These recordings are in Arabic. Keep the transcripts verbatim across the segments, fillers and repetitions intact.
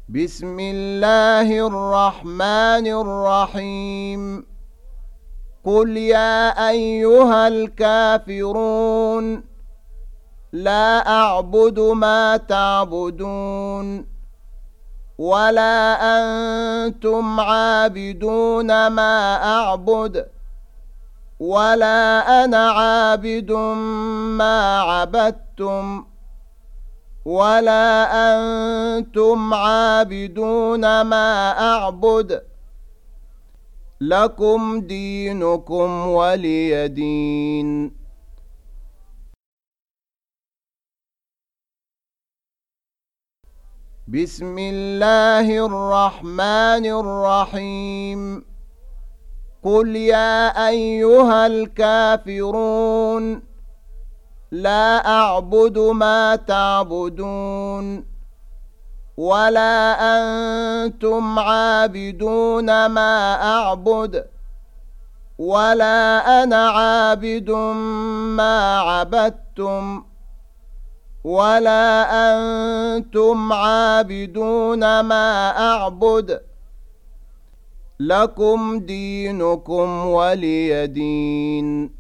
بسم الله الرحمن الرحيم قل يا أيها الكافرون لا أعبد ما تعبدون ولا أنتم عابدون ما أعبد ولا أنا عابد ما عبدتم ولا أنتم عابدون ما أعبد لكم دينكم ولي دين. بسم الله الرحمن الرحيم قل يا أيها الكافرون لا أعبد ما تعبدون ولا أنتم عابدون ما أعبد ولا أنا عابد ما عبدتم ولا أنتم عابدون ما أعبد لكم دينكم ولي دين.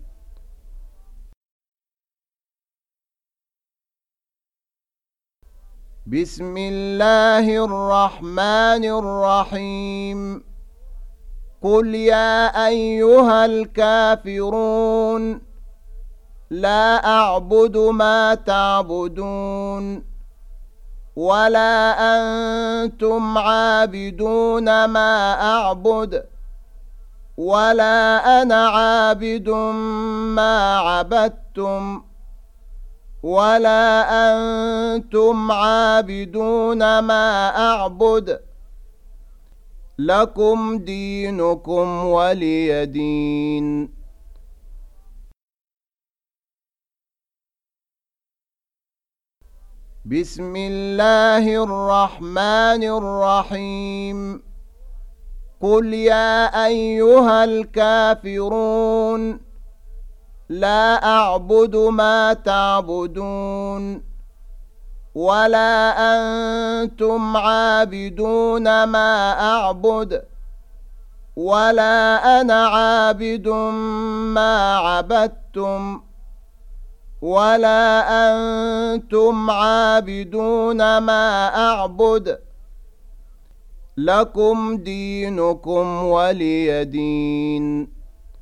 بسم الله الرحمن الرحيم قل يا أيها الكافرون لا أعبد ما تعبدون ولا أنتم عابدون ما أعبد ولا أنا عابد ما عبدتم ولا أنتم عابدون ما أعبد لكم دينكم ولي دين. بسم الله الرحمن الرحيم قل يا أيها الكافرون لا أعبد ما تعبدون ولا أنتم عابدون ما أعبد ولا أنا عابد ما عبدتم ولا أنتم عابدون ما أعبد لكم دينكم ولي دين.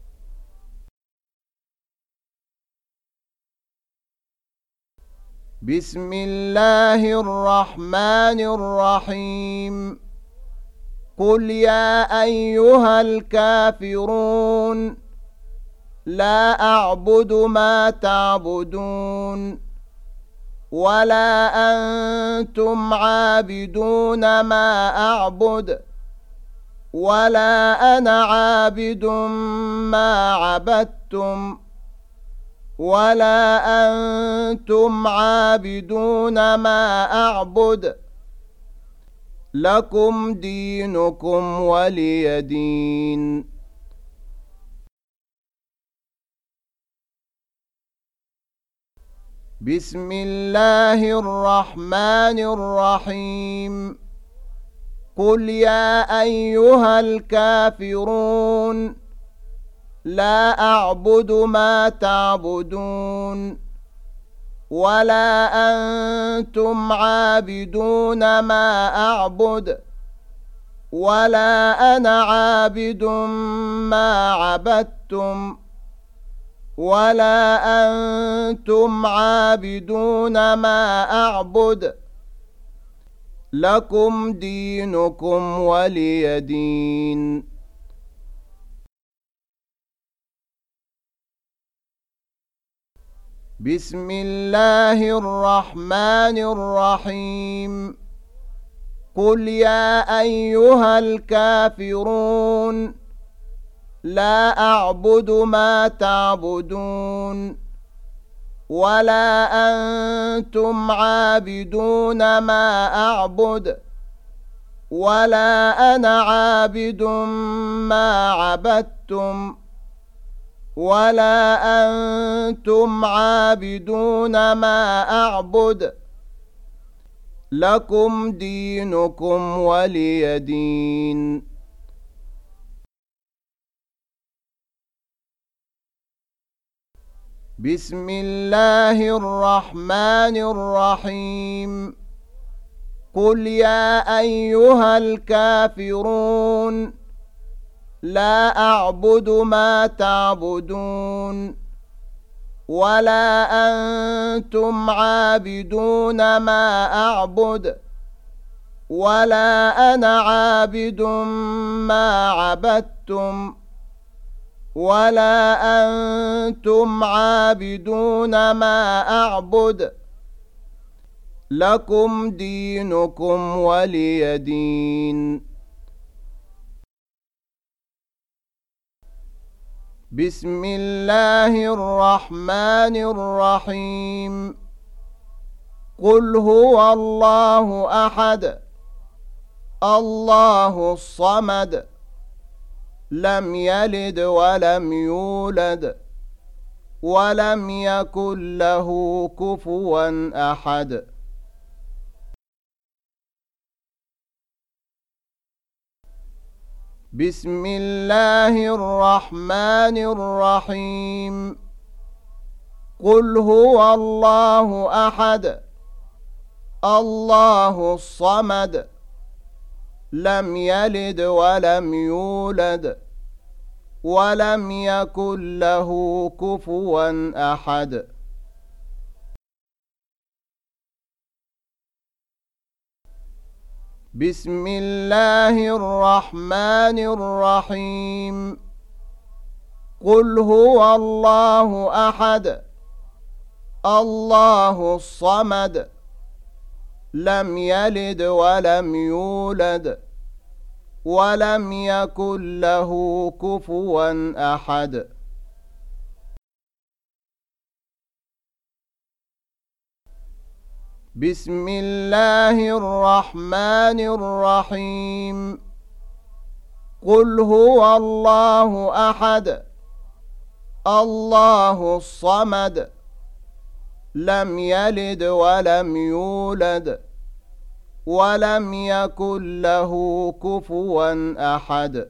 بسم الله الرحمن الرحيم قل يا أيها الكافرون لا أعبد ما تعبدون ولا أنتم عابدون ما أعبد ولا أنا عابد ما عبدتم ولا أنتم عابدون ما أعبد لكم دينكم ولي دين. بسم الله الرحمن الرحيم قل يا أيها الكافرون لا أعبد ما تعبدون ولا أنتم عابدون ما أعبد ولا أنا عابد ما عبدتم ولا أنتم عابدون ما أعبد لكم دينكم ولي دين. بسم الله الرحمن الرحيم قل يا أيها الكافرون لا أعبد ما تعبدون ولا أنتم عابدون ما أعبد ولا أنا عابد ما عبدتم ولا أنتم عابدون ما أعبد لكم دينكم ولي دين. بسم الله الرحمن الرحيم. قل يا أيها الكافرون لا أعبد ما تعبدون ولا أنتم عابدون ما أعبد ولا أنا عابد ما عبدتم ولا أنتم عابدون ما أعبد لكم دينكم ولي دين. بسم الله الرحمن الرحيم. قل هو الله أحد الله الصمد لم يلد ولم يولد ولم يكن له كفوا أحد. بسم الله الرحمن الرحيم. قل هو الله أحد الله الصمد لم يلد ولم يولد ولم يكن له كفوا أحد. بسم الله الرحمن الرحيم. قل هو الله أحد الله الصمد لم يلد ولم يولد ولم يكن له كفوا أحد. بسم الله الرحمن الرحيم. قل هو الله أحد الله الصمد لم يلد ولم يولد ولم يكن له كفوا أحد.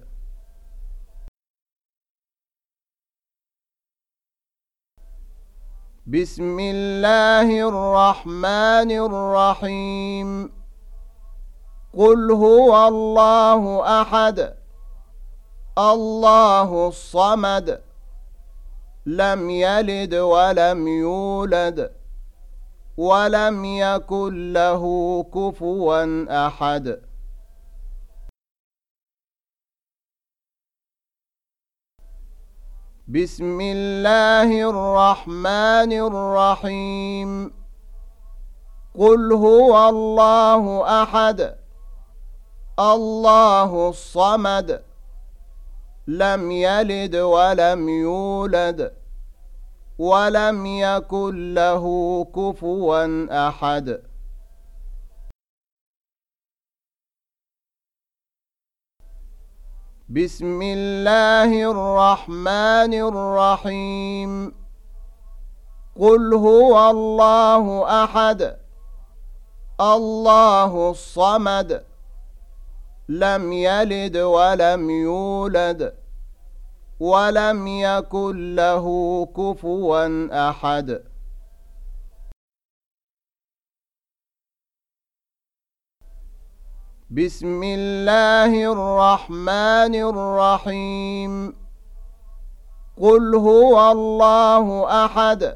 بسم الله الرحمن الرحيم. قل هو الله أحد الله الصمد لم يلد ولم يولد ولم يكن له كفوا أحد. بسم الله الرحمن الرحيم. قل هو الله أحد الله الصمد لم يلد ولم يولد ولم يكن له كفوا أحد. بسم الله الرحمن الرحيم. قل هو الله أحد الله الصمد لم يلد ولم يولد ولم يكن له كفوا أحد. بسم الله الرحمن الرحيم. قل هو الله أحد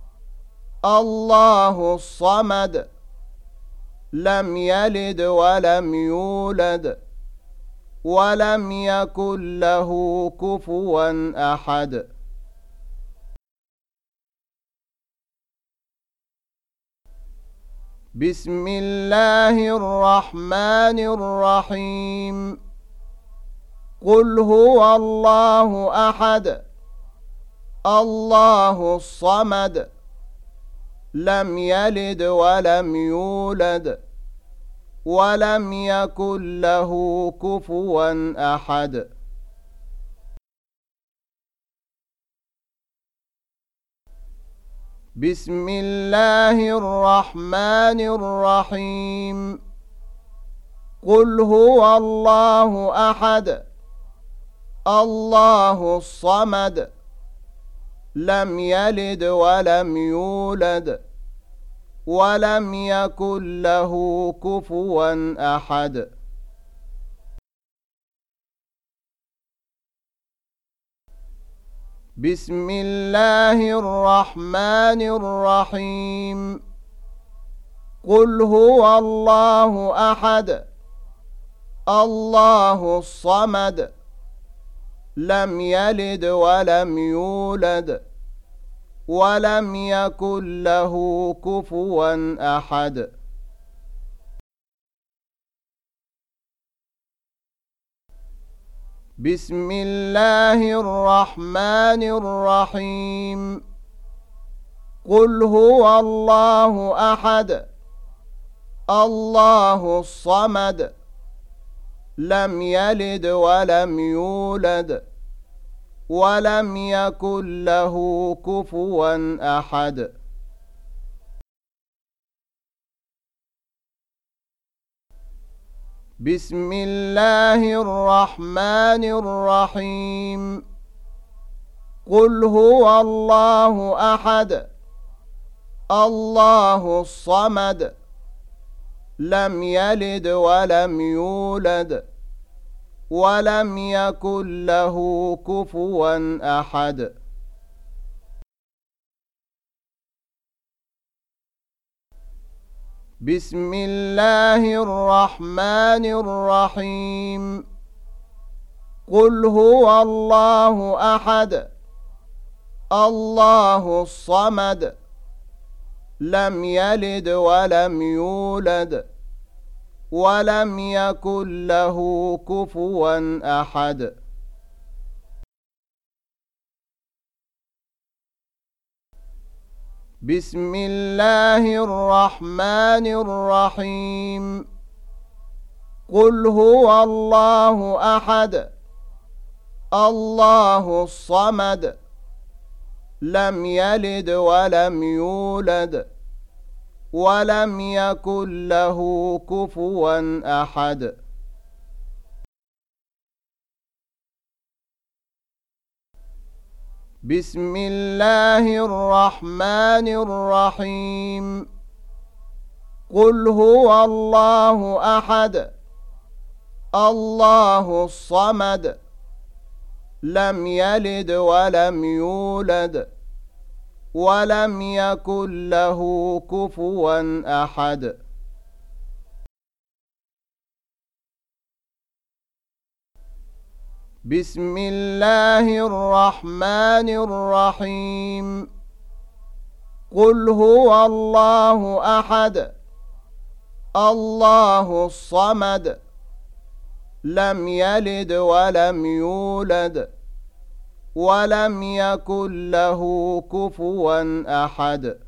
الله الصمد لم يلد ولم يولد ولم يكن له كفوا أحد. بسم الله الرحمن الرحيم. قل هو الله أحد الله الصمد لم يلد ولم يولد ولم يكن له كفوا أحد. بسم الله الرحمن الرحيم قل هو الله أحد الله الصمد لم يلد ولم يولد ولم يكن له كفوا أحد بسم الله الرحمن الرحيم قل هو الله أحد الله الصمد لم يلد ولم يولد ولم يكن له كفوا أحد بسم الله الرحمن الرحيم قل هو الله أحد الله الصمد لم يلد ولم يولد ولم يكن له كفوا أحد بسم الله الرحمن الرحيم قل هو الله أحد الله الصمد لم يلد ولم يولد ولم يكن له كفوا أحد بسم الله الرحمن الرحيم قل هو الله أحد الله الصمد لم يلد ولم يولد ولم يكن له كفوا أحد بسم الله الرحمن الرحيم قل هو الله أحد الله الصمد لم يلد ولم يولد ولم يكن له كفوا أحد بسم الله الرحمن الرحيم قل هو الله أحد الله الصمد لم يلد ولم يولد ولم يكن له كفوا أحد بسم الله الرحمن الرحيم قل هو الله أحد الله الصمد لم يلد ولم يولد ولم يكن له كفوا أحد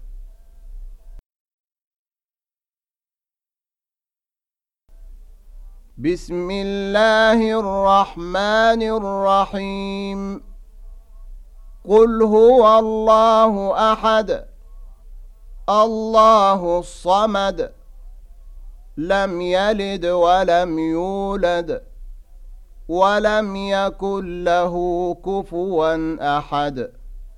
بسم الله الرحمن الرحيم قل هو الله أحد الله الصمد لم يلد ولم يولد ولم يكن له كفوا أحد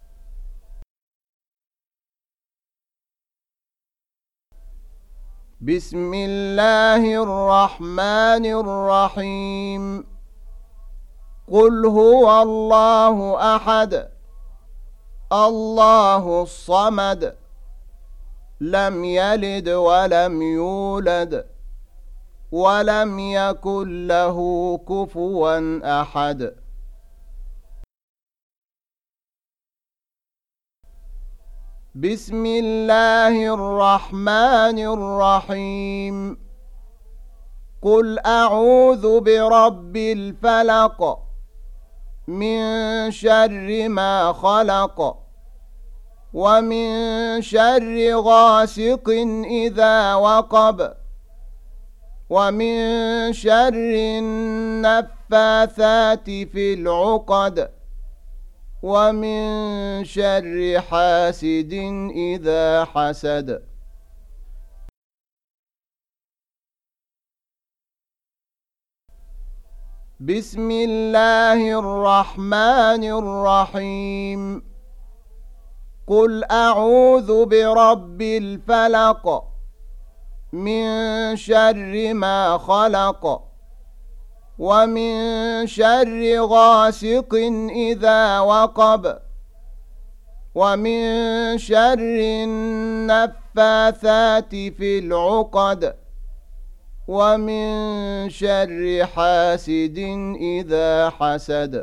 بسم الله الرحمن الرحيم قل هو الله أحد الله الصمد لم يلد ولم يولد ولم يكن له كفوا أحد بسم الله الرحمن الرحيم قل أعوذ برب الفلق من شر ما خلق ومن شر غاسق إذا وقب ومن شر النفاثات في العقد ومن شر حاسد إذا حسد. بسم الله الرحمن الرحيم. قل أعوذ برب الفلق من شر ما خلق ومن شر غاسق إذا وقب ومن شر النفاثات في العقد ومن شر حاسد إذا حسد.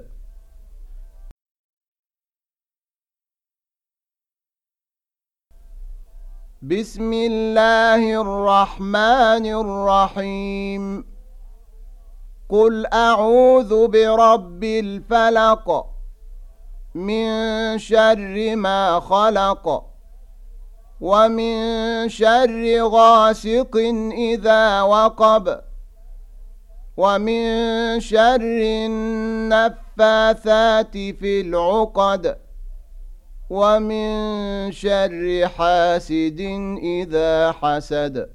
بسم الله الرحمن الرحيم. قل أعوذ برب الفلق من شر ما خلق ومن شر غاسق إذا وقب ومن شر النفاثات في العقد ومن شر حاسد إذا حسد.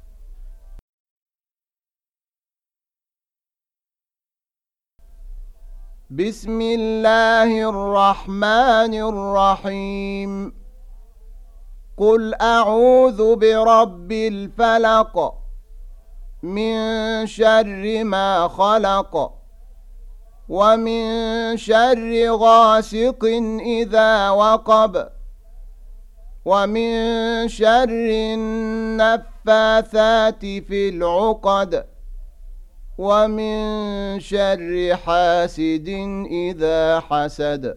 بسم الله الرحمن الرحيم. قل أعوذ برب الفلق من شر ما خلق ومن شر غاسق إذا وقب ومن شر النفاثات في العقد ومن شر حاسد إذا حسد.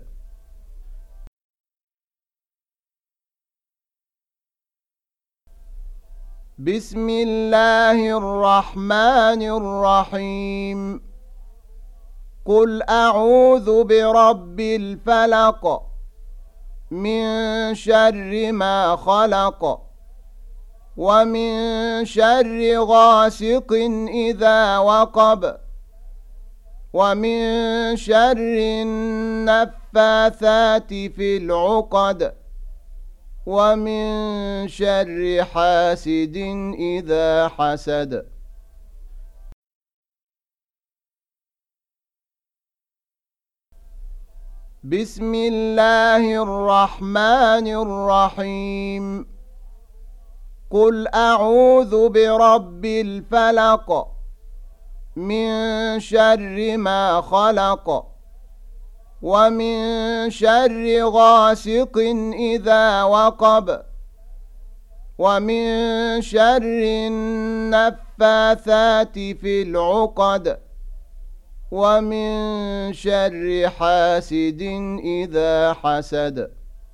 بسم الله الرحمن الرحيم. قل أعوذ برب الفلق من شر ما خلق ومن شر غاسق إذا وقب ومن شر النفاثات في العقد ومن شر حاسد إذا حسد. بسم الله الرحمن الرحيم. قل أعوذ برب الفلق من شر ما خلق ومن شر غاسق إذا وقب ومن شر النفاثات في العقد ومن شر حاسد إذا حسد.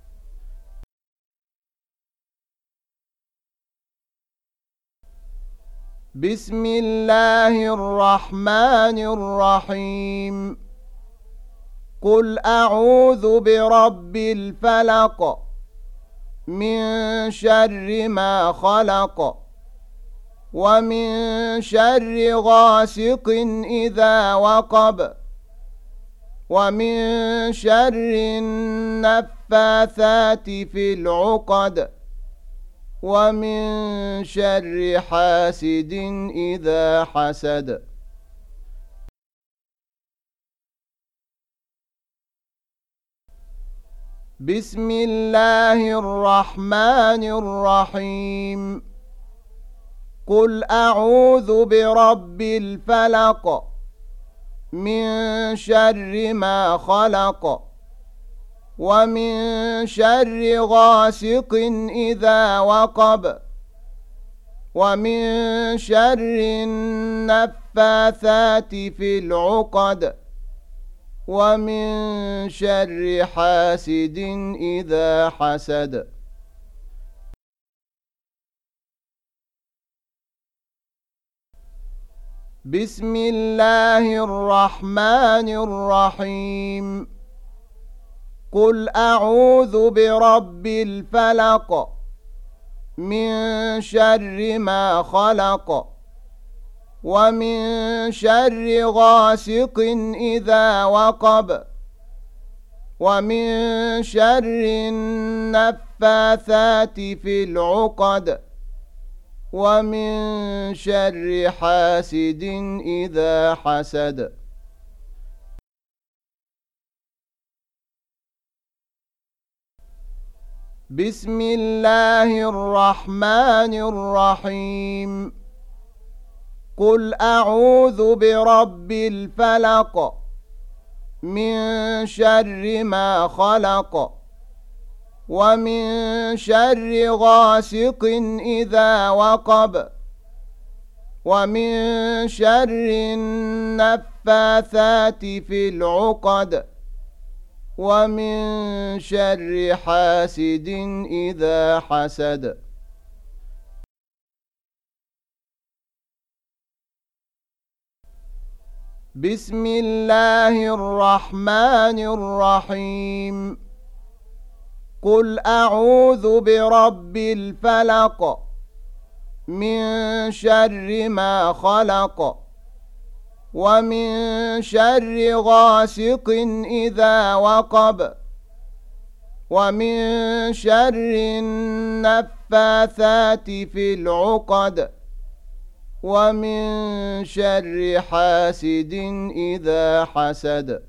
بسم الله الرحمن الرحيم. قل أعوذ برب الفلق من شر ما خلق ومن شر غاسق إذا وقب ومن شر النفاثات في العقد ومن شر حاسد إذا حسد. بسم الله الرحمن الرحيم. قل أعوذ برب الفلق من شر ما خلق ومن شر غاسق إذا وقب ومن شر النفاثات في العقد ومن شر حاسد إذا حسد. بسم الله الرحمن الرحيم. قل أعوذ برب الفلق من شر ما خلق ومن شر غاسق إذا وقب ومن شر النفاثات في العقد ومن شر حاسد إذا حسد. بسم الله الرحمن الرحيم. قل أعوذ برب الفلق من شر ما خلق ومن شر غاسق إذا وقب ومن شر النفاثات في العقد ومن شر حاسد إذا حسد. بسم الله الرحمن الرحيم. قل أعوذ برب الفلق من شر ما خلق ومن شر غاسق إذا وقب ومن شر النفاثات في العقد ومن شر حاسد إذا حسد.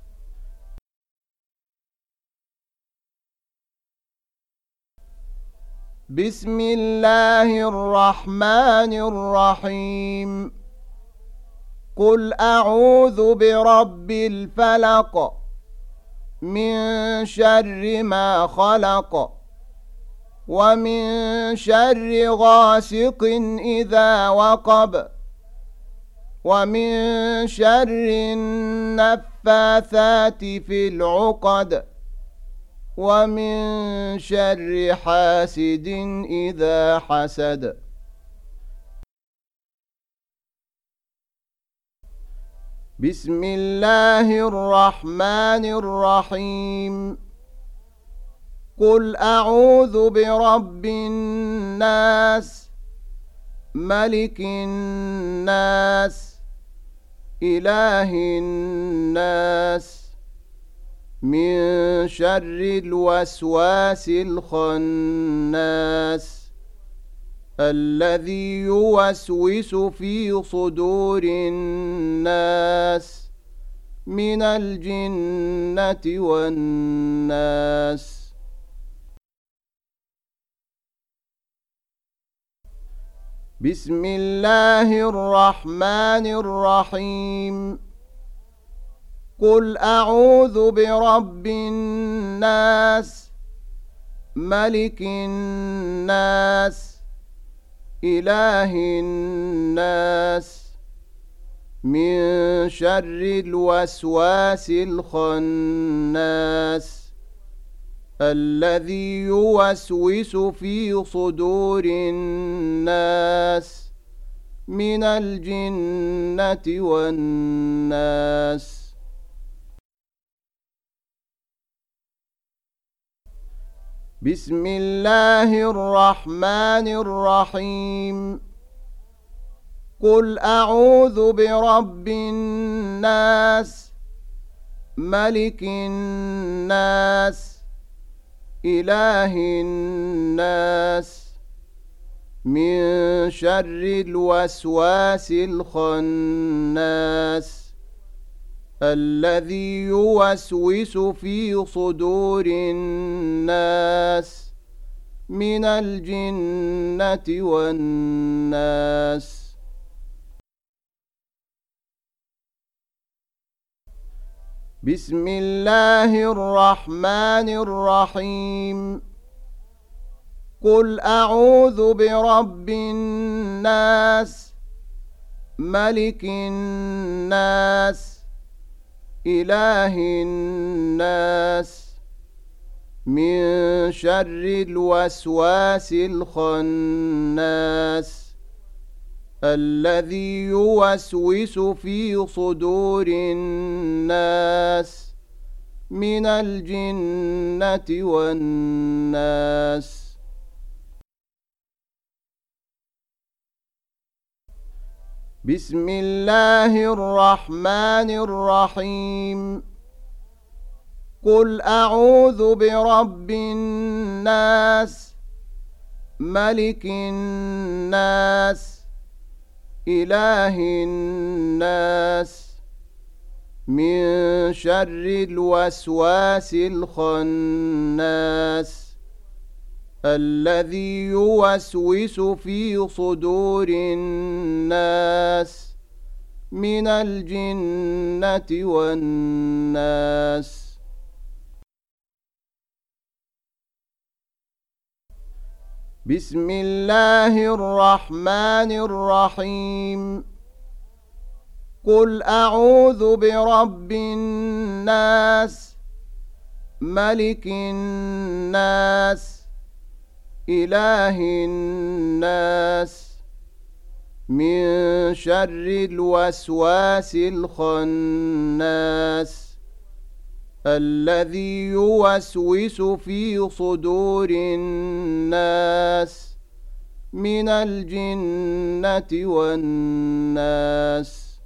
بسم الله الرحمن الرحيم. قل أعوذ برب الفلق من شر ما خلق ومن شر غاسق إذا وقب ومن شر النفاثات في العقد ومن شر حاسد إذا حسد. بسم الله الرحمن الرحيم. قل أعوذ برب الناس ملك الناس إله الناس من شر الوسواس الخناس الذي يوسوس في صدور الناس من الجنة والناس. بسم الله الرحمن الرحيم. قل أعوذ برب الناس ملك الناس إله الناس من شر الوسواس الخناس الذي يوسوس في صدور الناس من الجنة والناس. بسم الله الرحمن الرحيم. قل أعوذ برب الناس ملك الناس إله الناس من شر الوسواس الخناس الذي يوسوس في صدور الناس من الجنة والناس. بسم الله الرحمن الرحيم. قل أعوذ برب الناس ملك الناس إله الناس من شر الوسواس الخناس الذي يوسوس في صدور الناس من الجنة والناس. بسم الله الرحمن الرحيم. قل أعوذ برب الناس ملك الناس إله الناس من شر الوسواس الخناس الذي يوسوس في صدور الناس من الجنة والناس. بسم الله الرحمن الرحيم قل أعوذ برب الناس ملك الناس إله الناس من شر الوسواس الخناس الذي يوسوس في صدور الناس من الجنة والناس.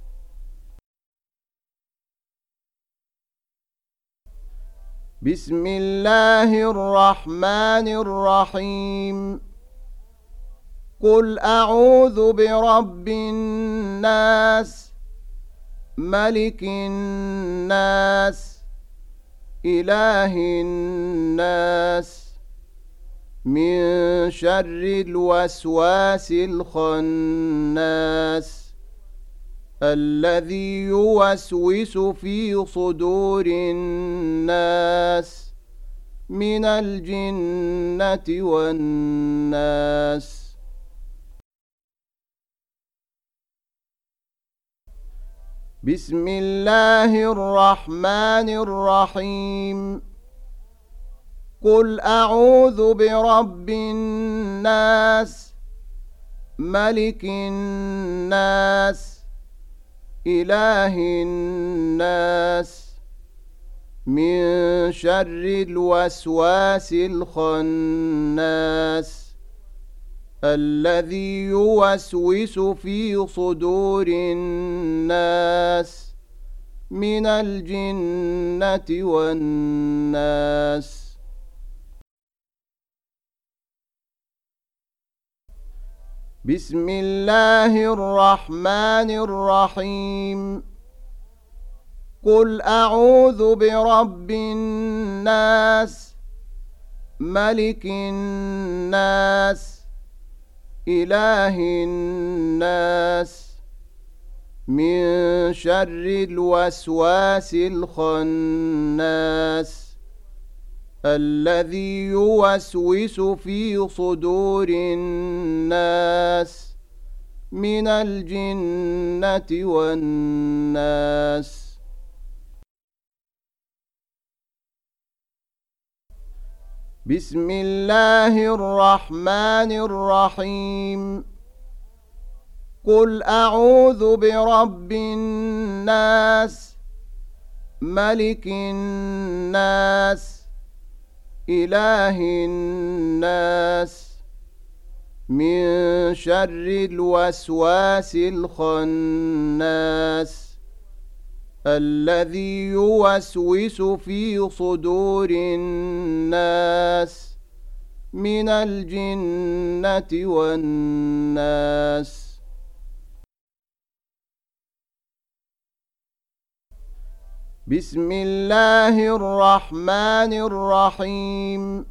بسم الله الرحمن الرحيم قل أعوذ برب الناس ملك الناس إله الناس من شر الوسواس الخناس الذي يوسوس في صدور الناس من الجنة والناس. بسم الله الرحمن الرحيم قل أعوذ برب الناس ملك الناس إله الناس من شر الوسواس الخناس الذي يوسوس في صدور الناس من الجنة والناس. بسم الله الرحمن الرحيم قل أعوذ برب الناس ملك الناس إله الناس من شر الوسواس الخناس الذي يوسوس في صدور الناس من الجنة والناس. بسم الله الرحمن الرحيم قل أعوذ برب الناس ملك الناس إله الناس من شر الوسواس الخناس الذي يوسوس في صدور الناس من الجنة والناس. بسم الله الرحمن الرحيم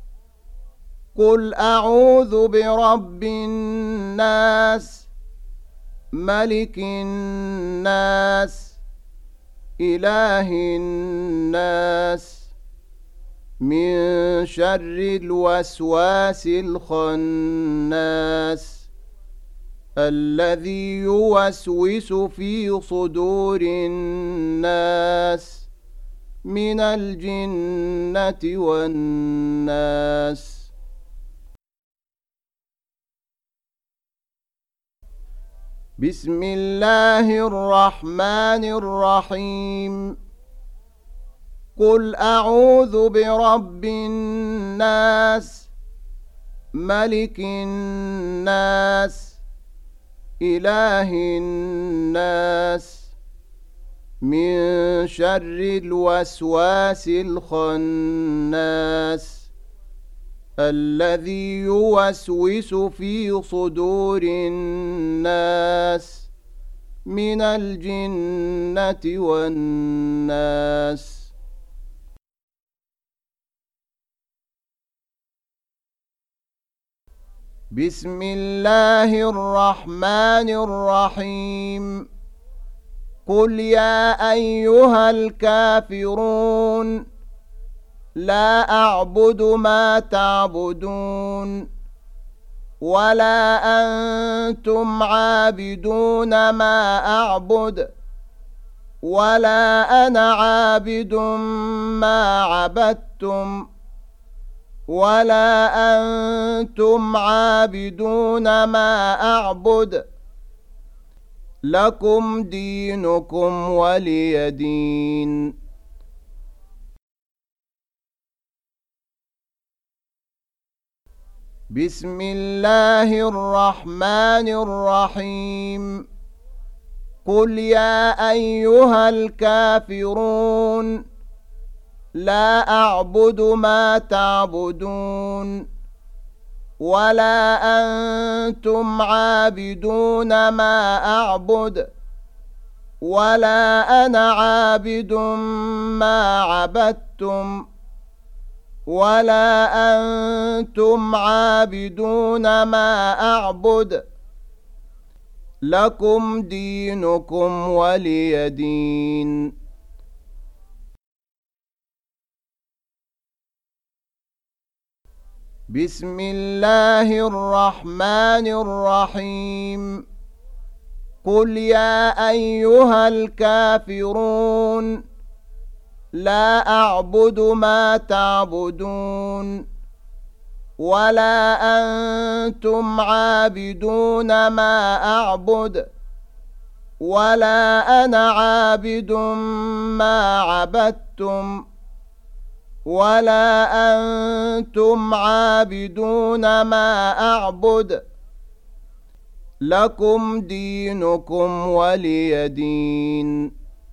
قل أعوذ برب الناس ملك الناس إله الناس من شر الوسواس الخناس الذي يوسوس في صدور الناس من الجنة والناس. بسم الله الرحمن الرحيم قل أعوذ برب الناس ملك الناس إله الناس من شر الوسواس الخناس الذي يوسوس في صدور الناس من الجنة والناس. بسم الله الرحمن الرحيم. قل يا أيها الكافرون لا أعبد ما تعبدون ولا أنتم عابدون ما أعبد ولا أنا عابد ما عبدتم ولا أنتم عابدون ما أعبد لكم دينكم ولي دين. بسم الله الرحمن الرحيم. قل يا أيها الكافرون لا أعبد ما تعبدون ولا أنتم عابدون ما أعبد ولا أنا عابد ما عبدتم ولا أنتم عابدون ما أعبد لكم دينكم ولي دين. بسم الله الرحمن الرحيم. قل يا أيها الكافرون لا أعبد ما تعبدون ولا أنتم عابدون ما أعبد ولا أنا عابد ما عبدتم ولا أنتم عابدون ما أعبد لكم دينكم ولي دين.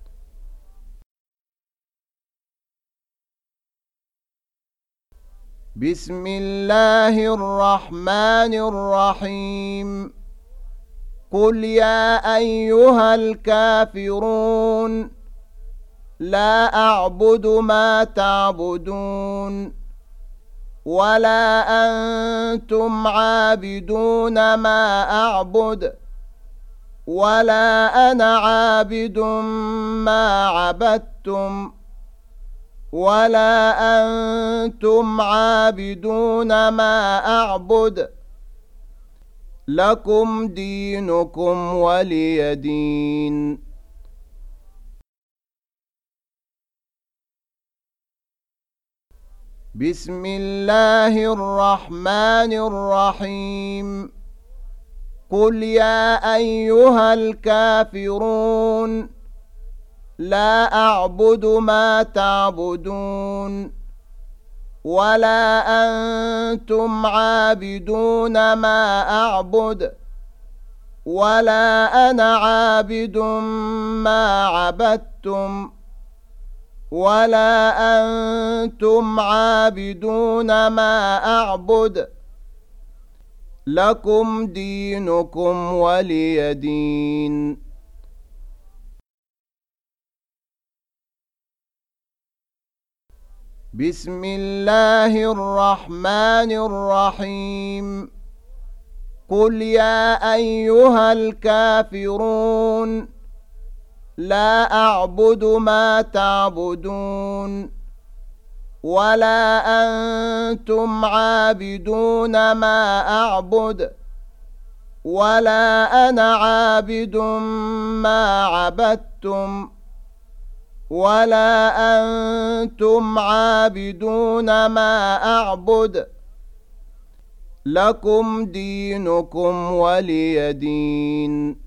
بسم الله الرحمن الرحيم. قل يا أيها الكافرون لا أعبد ما تعبدون ولا أنتم عابدون ما أعبد ولا أنا عابد ما عبدتم ولا أنتم عابدون ما أعبد لكم دينكم ولي دين. بسم الله الرحمن الرحيم. قل يا أيها الكافرون لا أعبد ما تعبدون ولا أنتم عابدون ما أعبد ولا أنا عابد ما عبدتم ولا أنتم عابدون ما أعبد لكم دينكم ولي دين. بسم الله الرحمن الرحيم. قل يا أيها الكافرون لا أعبد ما تعبدون ولا أنتم عابدون ما أعبد ولا أنا عابد ما عبدتم ولا أنتم عابدون ما أعبد لكم دينكم ولي دين.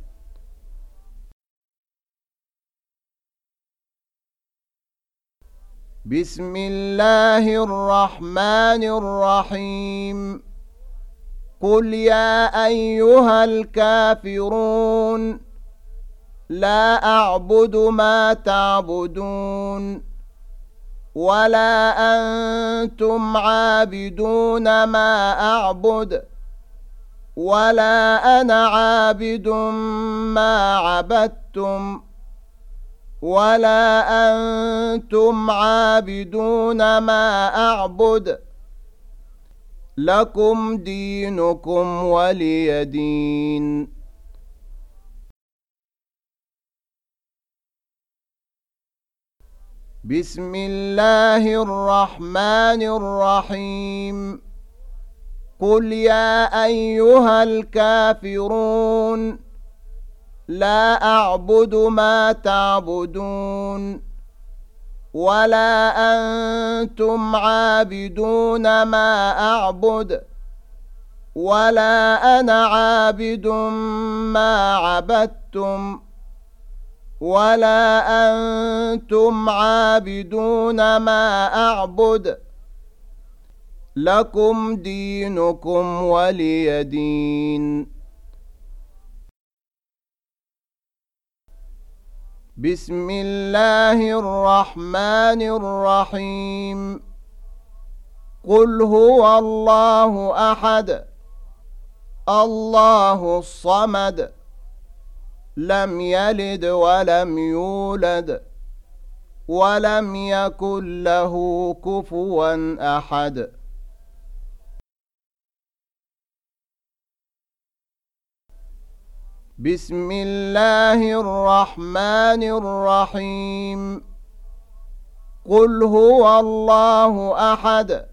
بسم الله الرحمن الرحيم. قل يا أيها الكافرون لا أعبد ما تعبدون ولا أنتم عابدون ما أعبد ولا أنا عابد ما عبدتم ولا أنتم عابدون ما أعبد لكم دينكم ولي دين. بسم الله الرحمن الرحيم. قل يا أيها الكافرون لا أعبد ما تعبدون ولا أنتم عابدون ما أعبد ولا أنا عابد ما عبدتم ولا أنتم عابدون ما أعبد لكم دينكم ولي دين. بسم الله الرحمن الرحيم. قل هو الله أحد الله الصمد لم يلد ولم يولد ولم يكن له كفوا أحد. بسم الله الرحمن الرحيم. قل هو الله أحد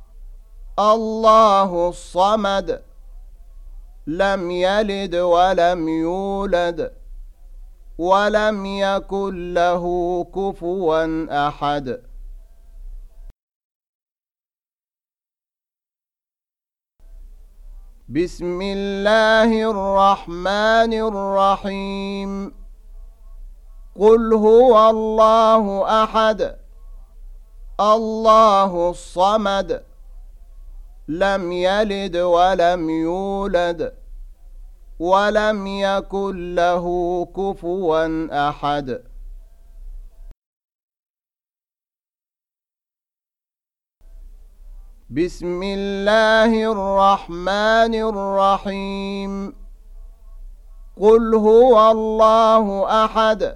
الله الصمد لم يلد ولم يولد ولم يكن له كفوا أحد. بسم الله الرحمن الرحيم. قل هو الله أحد الله الصمد لم يلد ولم يولد ولم يكن له كفوا أحد. بسم الله الرحمن الرحيم. قل هو الله أحد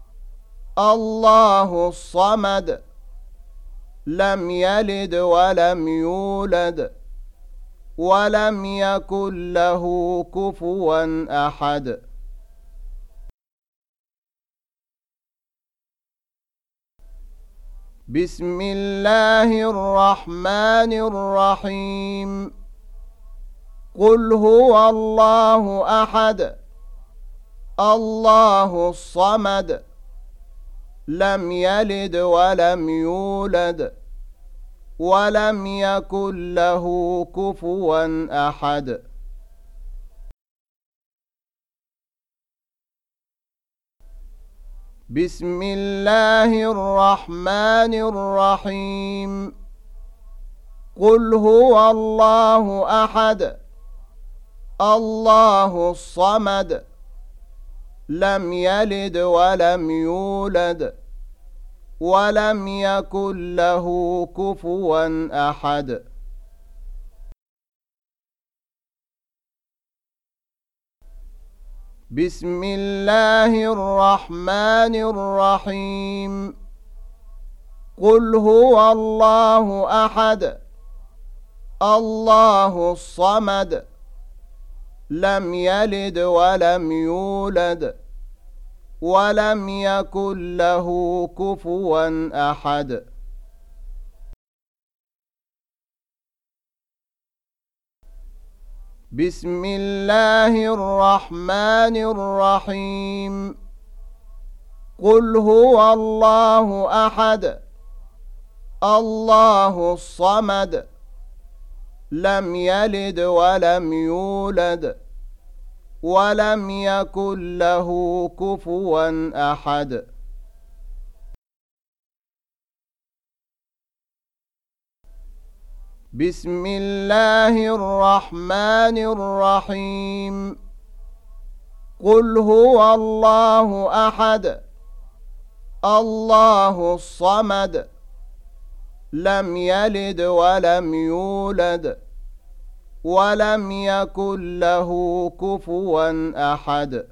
الله الصمد لم يلد ولم يولد ولم يكن له كفوا أحد. بسم الله الرحمن الرحيم. قل هو الله أحد الله الصمد لم يلد ولم يولد ولم يكن له كفوا أحد. بسم الله الرحمن الرحيم. قل هو الله أحد الله الصمد لم يلد ولم يولد ولم يكن له كفوا أحد. بسم الله الرحمن الرحيم. قل هو الله أحد الله الصمد لم يلد ولم يولد ولم يكن له كفوا أحد. بسم الله الرحمن الرحيم. قل هو الله أحد الله الصمد لم يلد ولم يولد ولم يكن له كفوا أحد. بسم الله الرحمن الرحيم. قل هو الله أحد الله الصمد لم يلد ولم يولد ولم يكن له كفوا أحد.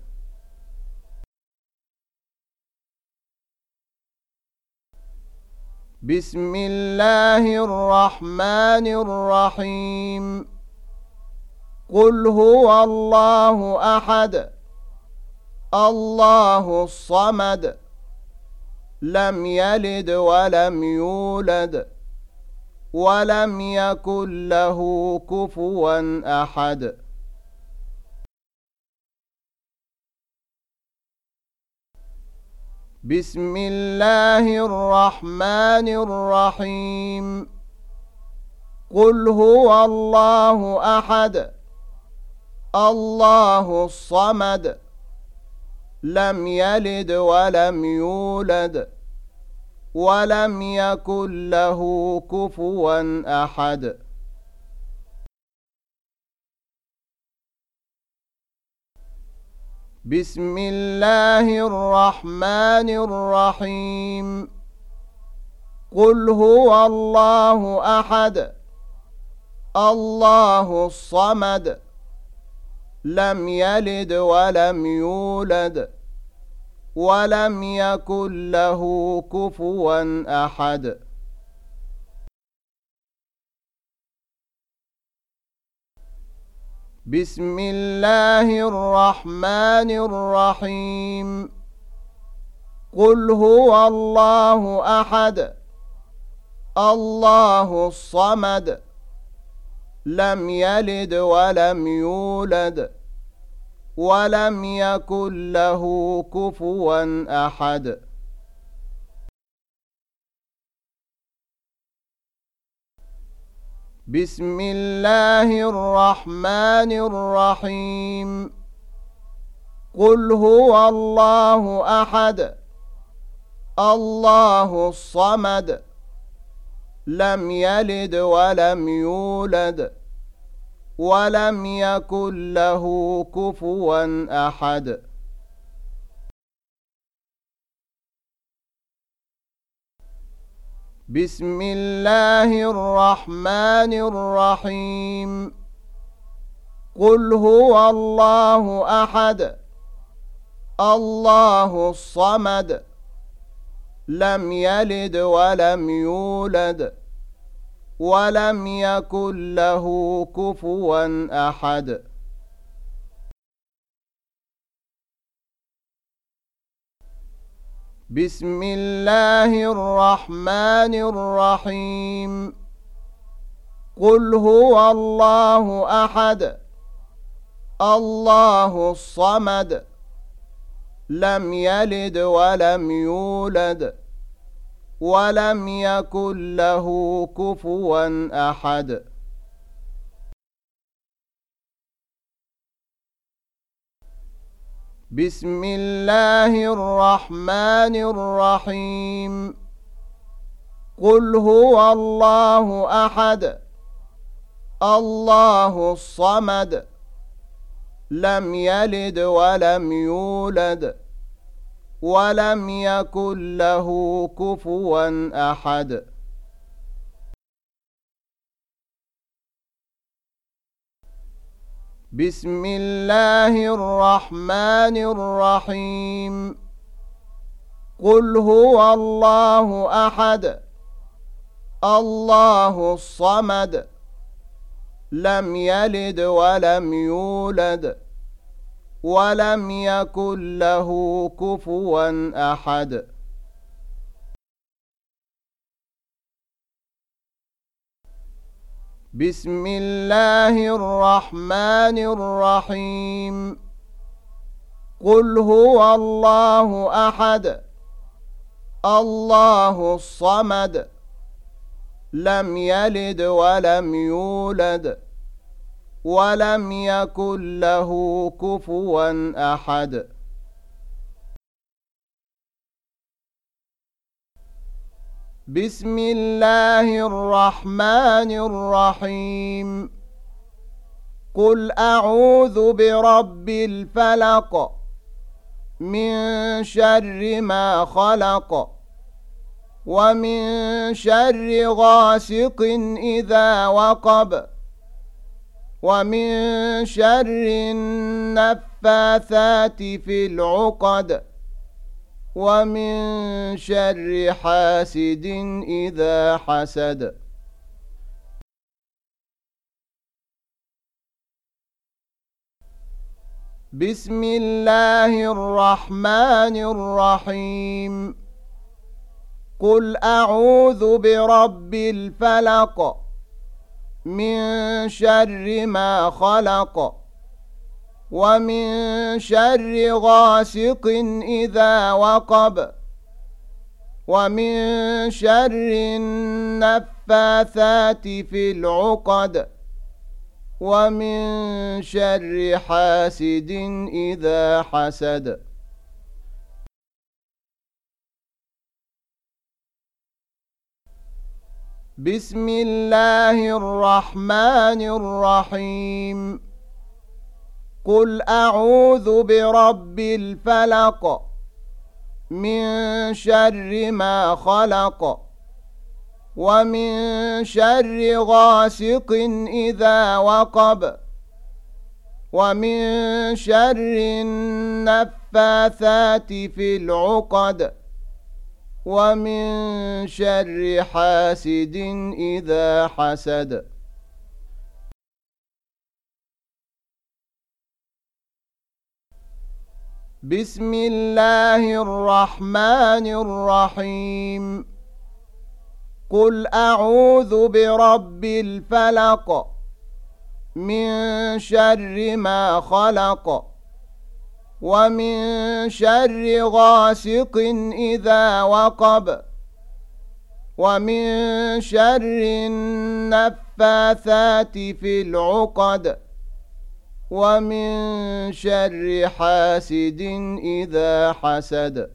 بسم الله الرحمن الرحيم قل هو الله أحد الله الصمد لم يلد ولم يولد ولم يكن له كفوا أحد. بسم الله الرحمن الرحيم قل هو الله أحد الله الصمد لم يلد ولم يولد ولم يكن له كفوا أحد. بسم الله الرحمن الرحيم قل هو الله أحد الله الصمد لم يلد ولم يولد ولم يكن له كفوا أحد. بسم الله الرحمن الرحيم قل هو الله أحد الله الصمد لم يلد ولم يولد ولم يكن له كفوا أحد. بسم الله الرحمن الرحيم قل هو الله أحد الله الصمد لم يلد ولم يولد ولم يكن له كفوا أحد. بسم الله الرحمن الرحيم قل هو الله أحد الله الصمد لم يلد ولم يولد ولم يكن له كفوا أحد. بسم الله الرحمن الرحيم قل هو الله أحد الله الصمد لم يلد ولم يولد ولم يكن له كفوا أحد. بسم الله الرحمن الرحيم قل هو الله أحد الله الصمد لم يلد ولم يولد ولم يكن له كفوا أحد. بسم الله الرحمن الرحيم قل هو الله أحد الله الصمد لم يلد ولم يولد ولم يكن له كفوا أحد. بسم الله الرحمن الرحيم قل هو الله أحد الله الصمد لم يلد ولم يولد ولم يكن له كفوا أحد. بسم الله الرحمن الرحيم قل أعوذ برب الفلق من شر ما خلق ومن شر غاسق إذا وقب ومن شر النفاثات في العقد ومن شر حاسد إذا حسد. بسم الله الرحمن الرحيم. قل أعوذ برب الفلق من شر ما خلق ومن شر غاسق إذا وقب ومن شر النفاثات في العقد ومن شر حاسد إذا حسد. بسم الله الرحمن الرحيم. قل أعوذ برب الفلق من شر ما خلق ومن شر غاسق إذا وقب ومن شر النفاثات في العقد ومن شر حاسد إذا حسد. بسم الله الرحمن الرحيم. قل أعوذ برب الفلق من شر ما خلق ومن شر غاسق إذا وقب ومن شر النفاثات في العقد ومن شر حاسد إذا حسد.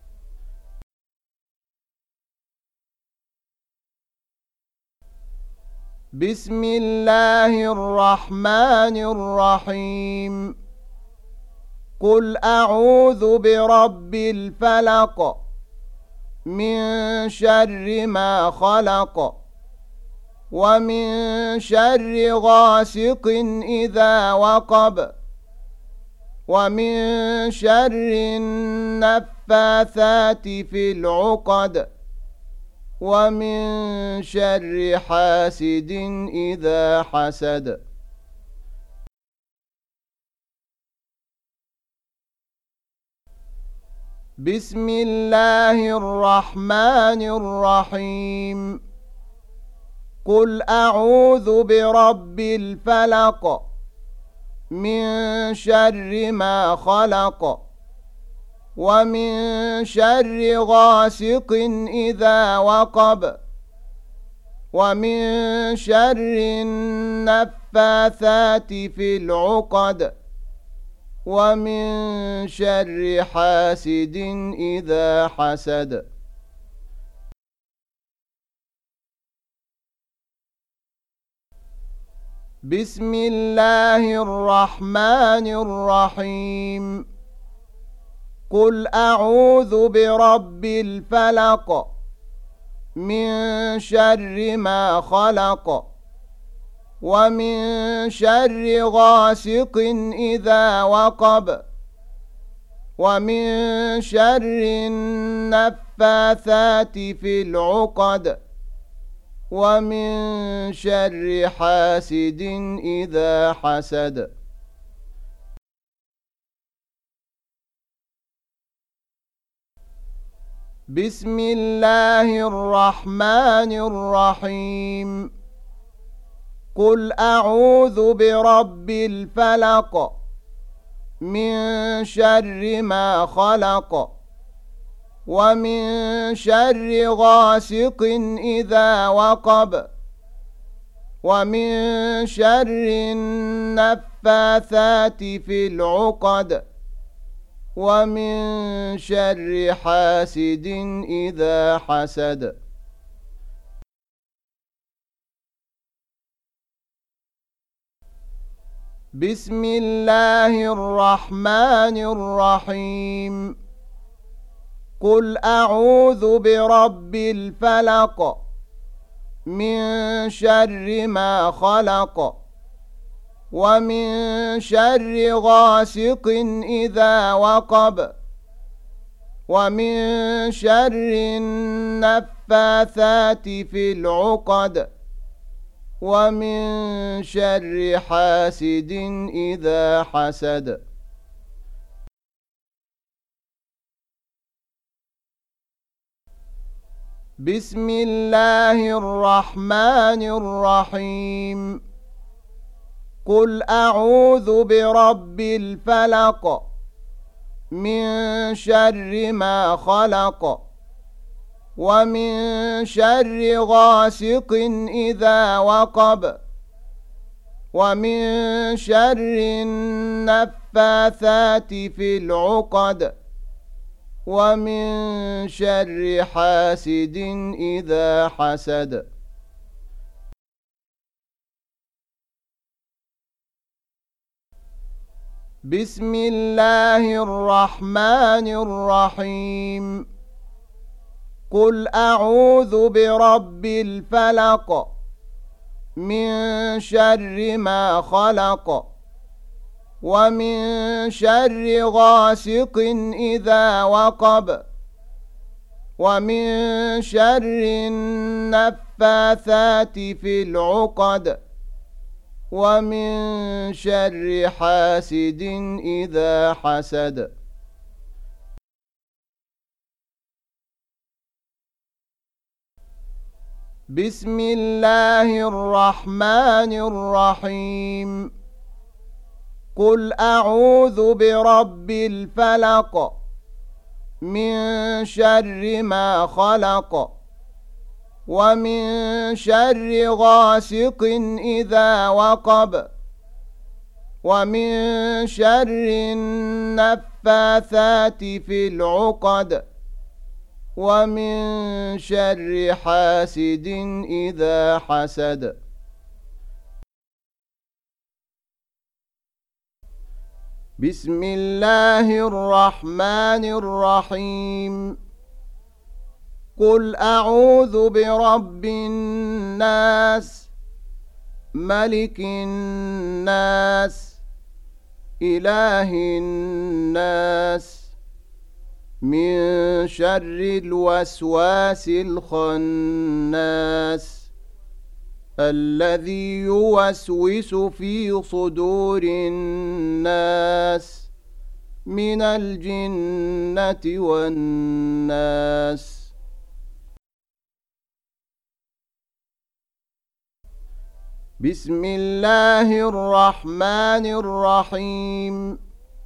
بسم الله الرحمن الرحيم. قل أعوذ برب الفلق من شر ما خلق ومن شر غاسق إذا وقب ومن شر النفاثات في العقد ومن شر حاسد إذا حسد. بسم الله الرحمن الرحيم. قل أعوذ برب الفلق من شر ما خلق ومن شر غاسق إذا وقب ومن شر النفاثات في العقد ومن شر حاسد إذا حسد. بسم الله الرحمن الرحيم. قل أعوذ برب الفلق من شر ما خلق ومن شر غاسق إذا وقب ومن شر النفاثات في العقد ومن شر حاسد إذا حسد. بسم الله الرحمن الرحيم. قل أعوذ برب الفلق من شر ما خلق ومن شر غاسق إذا وقب ومن شر النفاثات في العقد ومن شر حاسد إذا حسد. بسم الله الرحمن الرحيم قل أعوذ برب الفلق من شر ما خلق ومن شر غاسق إذا وقب ومن شر النفاثات في العقد ومن شر حاسد إذا حسد بسم الله الرحمن الرحيم قل أعوذ برب الفلق من شر ما خلق ومن شر غاسق إذا وقب ومن شر النفاثات في العقد ومن شر حاسد إذا حسد بسم الله الرحمن الرحيم قل أعوذ برب الفلق من شر ما خلق ومن شر غاسق إذا وقب ومن شر النفاثات في العقد ومن شر حاسد إذا حسد بسم الله الرحمن الرحيم قل أعوذ برب الفلق من شر ما خلق ومن شر غاسق إذا وقب ومن شر النفاثات في العقد ومن شر حاسد إذا حسد بسم الله الرحمن الرحيم قل أعوذ برب الناس ملك الناس إله الناس من شر الوسواس الخناس الذي يوسوس في صدور الناس من الجنة والناس بسم الله الرحمن الرحيم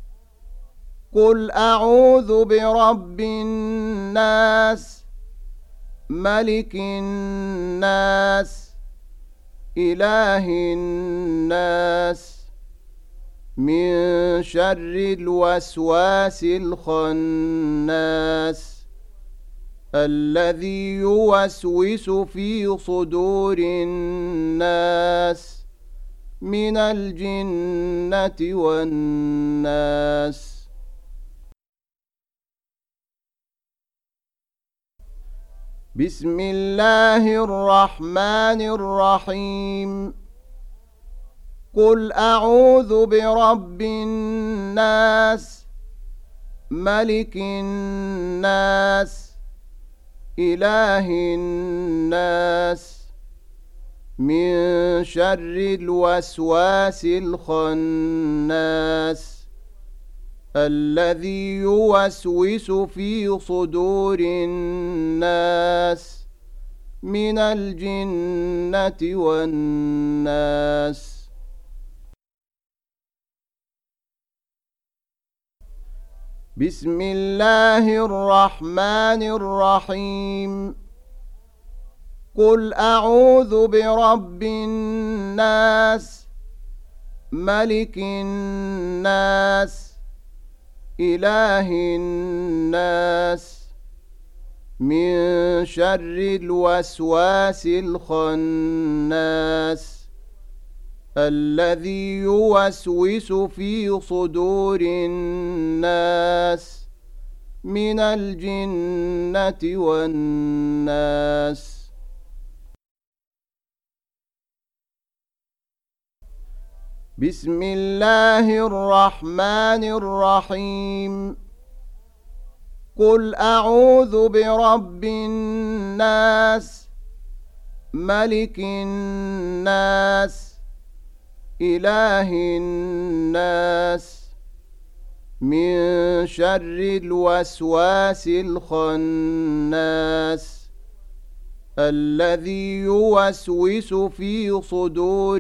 قل أعوذ برب الناس ملك الناس إله الناس من شر الوسواس الخناس الذي يوسوس في صدور الناس من الجنة والناس بسم الله الرحمن الرحيم قل أعوذ برب الناس ملك الناس إله الناس من شر الوسواس الخناس الذي يوسوس في صدور الناس من الجنة والناس بسم الله الرحمن الرحيم قل أعوذ برب الناس ملك الناس إله الناس من شر الوسواس الخناس الذي يوسوس في صدور الناس من الجنة والناس. بسم الله الرحمن الرحيم. قل أعوذ برب الناس ملك الناس إله الناس من شر الوسواس الخناس الذي يوسوس في صدور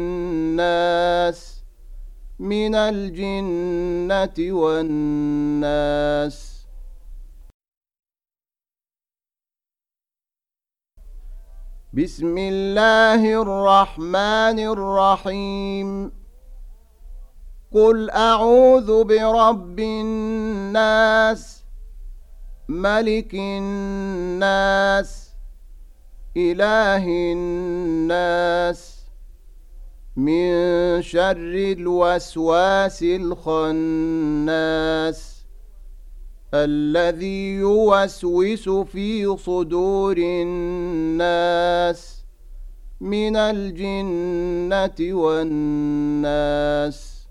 الناس من الجنة والناس. بسم الله الرحمن الرحيم. قل أعوذ برب الناس ملك الناس إله الناس من شر الوسواس الخناس الذي يوسوس في صدور الناس من الجنة والناس.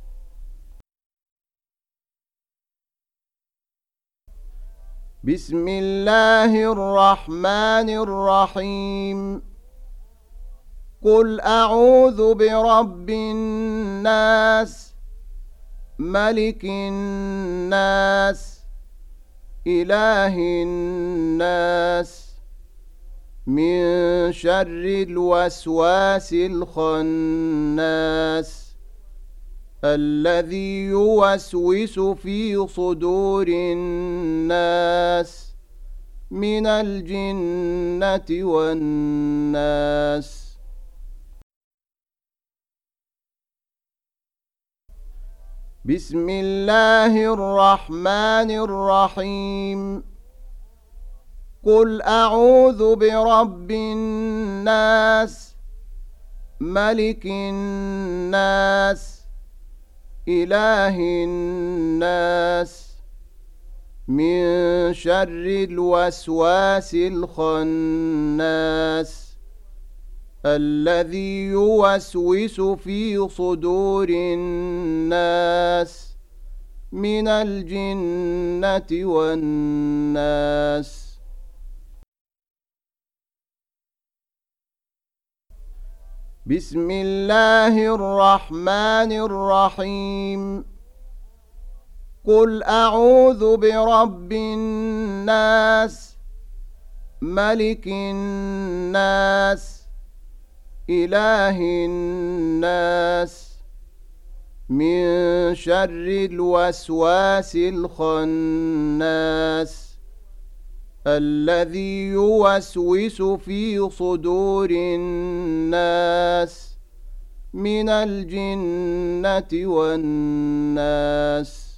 بسم الله الرحمن الرحيم. قل أعوذ برب الناس ملك الناس إله الناس من شر الوسواس الخناس الذي يوسوس في صدور الناس من الجنة والناس. بسم الله الرحمن الرحيم. قل أعوذ برب الناس ملك الناس إله الناس من شر الوسواس الخناس الذي يوسوس في صدور الناس من الجنة والناس. بسم الله الرحمن الرحيم. قل أعوذ برب الناس ملك الناس إله الناس من شر الوسواس الخناس الذي يوسوس في صدور الناس من الجنة والناس.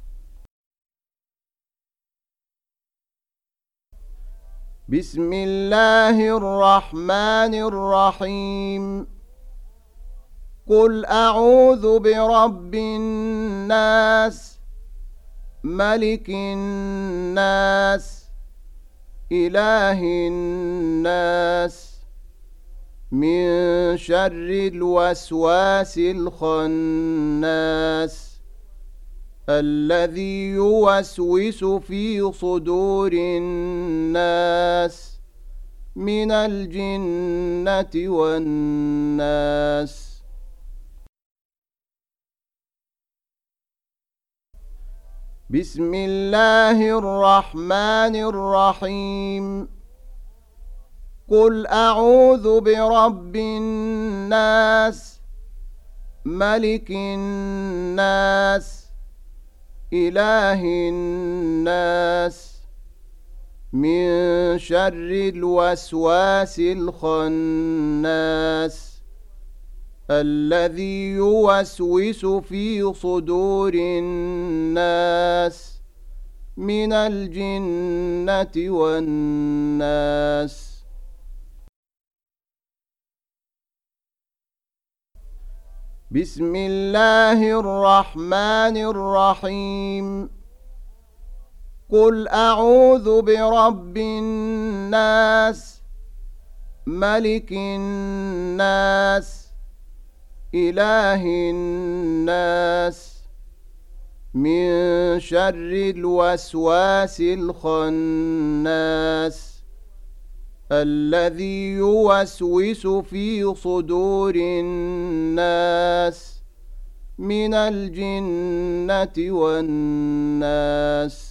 بسم الله الرحمن الرحيم. قل أعوذ برب الناس ملك الناس إله الناس من شر الوسواس الخناس الذي يوسوس في صدور الناس من الجنة والناس. بسم الله الرحمن الرحيم. قل أعوذ برب الناس ملك الناس إله الناس من شر الوسواس الخناس الذي يوسوس في صدور الناس من الجنة والناس. بسم الله الرحمن الرحيم قل أعوذ برب الناس ملك الناس إله الناس من شر الوسواس الخناس الذي يوسوس في صدور الناس من الجنة والناس